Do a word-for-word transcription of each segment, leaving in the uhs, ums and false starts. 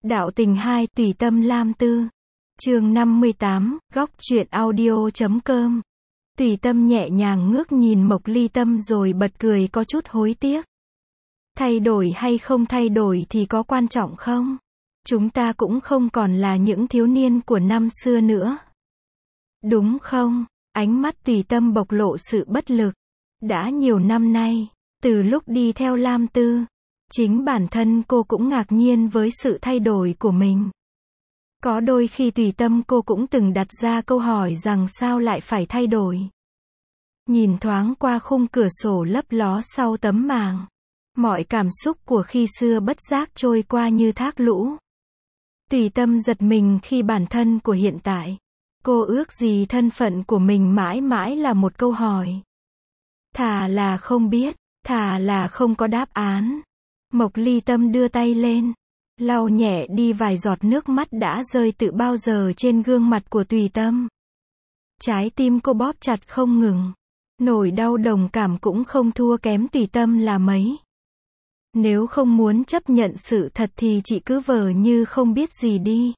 Đạo tình hai, tùy tâm Lam Tư. Chương năm mươi tám, góc truyện audio.com. Tùy tâm nhẹ nhàng ngước nhìn Mộc Ly Tâm rồi bật cười có chút hối tiếc. Thay đổi hay không thay đổi thì có quan trọng không? Chúng ta cũng không còn là những thiếu niên của năm xưa nữa. Đúng không? Ánh mắt Tùy Tâm bộc lộ sự bất lực. Đã nhiều năm nay, từ lúc đi theo Lam Tư, chính bản thân cô cũng ngạc nhiên với sự thay đổi của mình. Có đôi khi Tùy Tâm cô cũng từng đặt ra câu hỏi rằng sao lại phải thay đổi. Nhìn thoáng qua khung cửa sổ lấp ló sau tấm màng, mọi cảm xúc của khi xưa bất giác trôi qua như thác lũ. Tùy Tâm giật mình khi bản thân của hiện tại, cô ước gì thân phận của mình mãi mãi là một câu hỏi. Thà là không biết, thà là không có đáp án. Mộc Ly Tâm đưa tay lên, lau nhẹ đi vài giọt nước mắt đã rơi từ bao giờ trên gương mặt của Tùy Tâm. Trái tim cô bóp chặt không ngừng, nỗi đau đồng cảm cũng không thua kém Tùy Tâm là mấy. Nếu không muốn chấp nhận sự thật thì chị cứ vờ như không biết gì đi.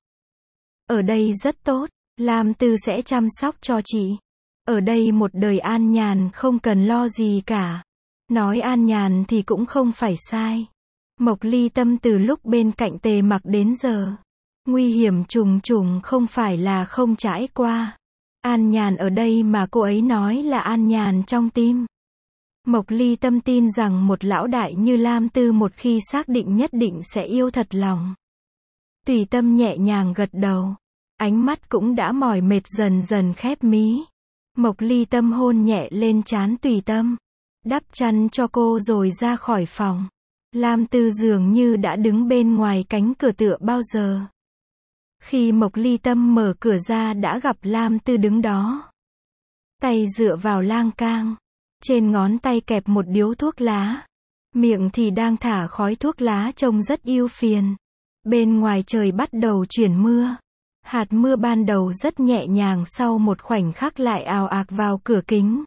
Ở đây rất tốt, Lam Tư sẽ chăm sóc cho chị. Ở đây một đời an nhàn không cần lo gì cả. Nói an nhàn thì cũng không phải sai. Mộc Ly Tâm từ lúc bên cạnh Tề Mặc đến giờ, nguy hiểm trùng trùng không phải là không trải qua. An nhàn ở đây mà cô ấy nói là an nhàn trong tim. Mộc Ly Tâm tin rằng một lão đại như Lam Tư một khi xác định nhất định sẽ yêu thật lòng. Tùy Tâm nhẹ nhàng gật đầu, ánh mắt cũng đã mỏi mệt dần dần khép mí. Mộc Ly Tâm hôn nhẹ lên trán Tùy Tâm, đắp chăn cho cô rồi ra khỏi phòng. Lam Tư dường như đã đứng bên ngoài cánh cửa tựa bao giờ. Khi Mộc Ly Tâm mở cửa ra đã gặp Lam Tư đứng đó. Tay dựa vào lan can, trên ngón tay kẹp một điếu thuốc lá. Miệng thì đang thả khói thuốc lá trông rất ưu phiền. Bên ngoài trời bắt đầu chuyển mưa. Hạt mưa ban đầu rất nhẹ nhàng sau một khoảnh khắc lại ào ạt vào cửa kính.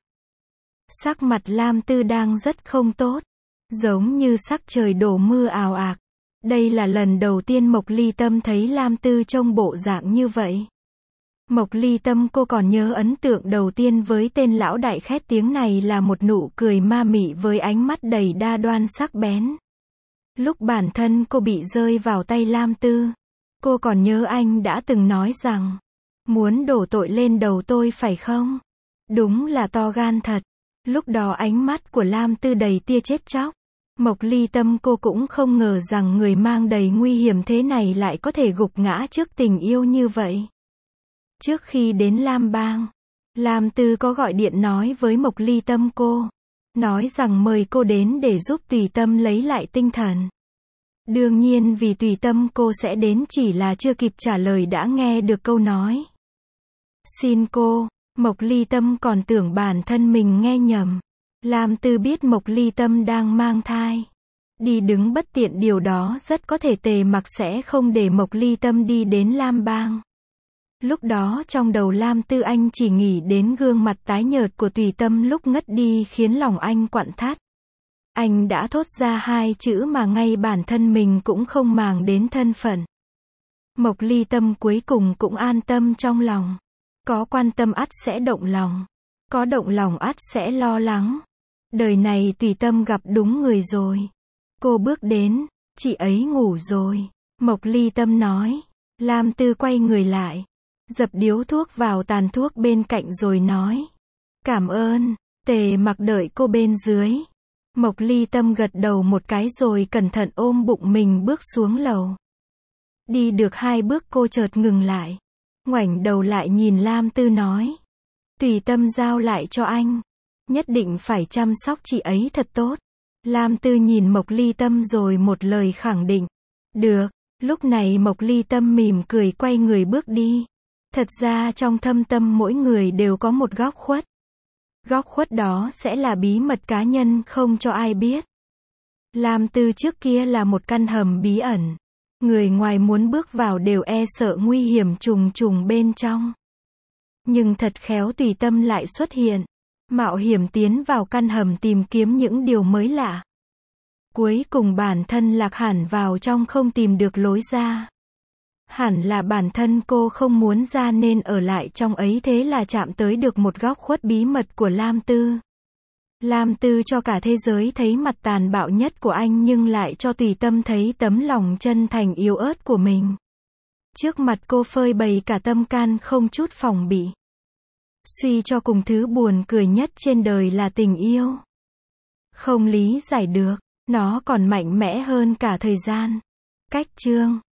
Sắc mặt Lam Tư đang rất không tốt, giống như sắc trời đổ mưa ào ạt. Đây là lần đầu tiên Mộc Ly Tâm thấy Lam Tư trông bộ dạng như vậy. Mộc Ly Tâm cô còn nhớ ấn tượng đầu tiên với tên lão đại khét tiếng này là một nụ cười ma mị với ánh mắt đầy đa đoan sắc bén. Lúc bản thân cô bị rơi vào tay Lam Tư, cô còn nhớ anh đã từng nói rằng, muốn đổ tội lên đầu tôi phải không? Đúng là to gan thật. Lúc đó ánh mắt của Lam Tư đầy tia chết chóc. Mộc Ly Tâm cô cũng không ngờ rằng người mang đầy nguy hiểm thế này lại có thể gục ngã trước tình yêu như vậy. Trước khi đến Lam Bang, Lam Tư có gọi điện nói với Mộc Ly Tâm cô, nói rằng mời cô đến để giúp Tùy Tâm lấy lại tinh thần. Đương nhiên vì Tùy Tâm cô sẽ đến chỉ là chưa kịp trả lời đã nghe được câu nói. Xin cô. Mộc Ly Tâm còn tưởng bản thân mình nghe nhầm. Lam Tư biết Mộc Ly Tâm đang mang thai. Đi đứng bất tiện điều đó rất có thể Tề Mặc sẽ không để Mộc Ly Tâm đi đến Lam Bang. Lúc đó trong đầu Lam Tư anh chỉ nghĩ đến gương mặt tái nhợt của Tùy Tâm lúc ngất đi khiến lòng anh quặn thắt. Anh đã thốt ra hai chữ mà ngay bản thân mình cũng không màng đến thân phận. Mộc Ly Tâm cuối cùng cũng an tâm trong lòng. Có quan tâm ắt sẽ động lòng. Có động lòng ắt sẽ lo lắng. Đời này Tùy Tâm gặp đúng người rồi. Cô bước đến, chị ấy ngủ rồi. Mộc Ly Tâm nói. Lam Tư quay người lại, dập điếu thuốc vào tàn thuốc bên cạnh rồi nói. Cảm ơn. Tề Mặc đợi cô bên dưới. Mộc Ly Tâm gật đầu một cái rồi cẩn thận ôm bụng mình bước xuống lầu. Đi được hai bước cô chợt ngừng lại. Ngoảnh đầu lại nhìn Lam Tư nói. Tùy Tâm giao lại cho anh. Nhất định phải chăm sóc chị ấy thật tốt. Lam Tư nhìn Mộc Ly Tâm rồi một lời khẳng định. Được. Lúc này Mộc Ly Tâm mỉm cười quay người bước đi. Thật ra trong thâm tâm mỗi người đều có một góc khuất. Góc khuất đó sẽ là bí mật cá nhân không cho ai biết. Lam Tư trước kia là một căn hầm bí ẩn. Người ngoài muốn bước vào đều e sợ nguy hiểm trùng trùng bên trong. Nhưng thật khéo Tùy Tâm lại xuất hiện, mạo hiểm tiến vào căn hầm tìm kiếm những điều mới lạ. Cuối cùng bản thân lạc hẳn vào trong không tìm được lối ra. Hẳn là bản thân cô không muốn ra nên ở lại trong ấy, thế là chạm tới được một góc khuất bí mật của Lam Tư. Lam Tư cho cả thế giới thấy mặt tàn bạo nhất của anh nhưng lại cho Tùy Tâm thấy tấm lòng chân thành yếu ớt của mình. Trước mặt cô phơi bày cả tâm can không chút phòng bị. Suy cho cùng thứ buồn cười nhất trên đời là tình yêu. Không lý giải được, nó còn mạnh mẽ hơn cả thời gian. Cách chương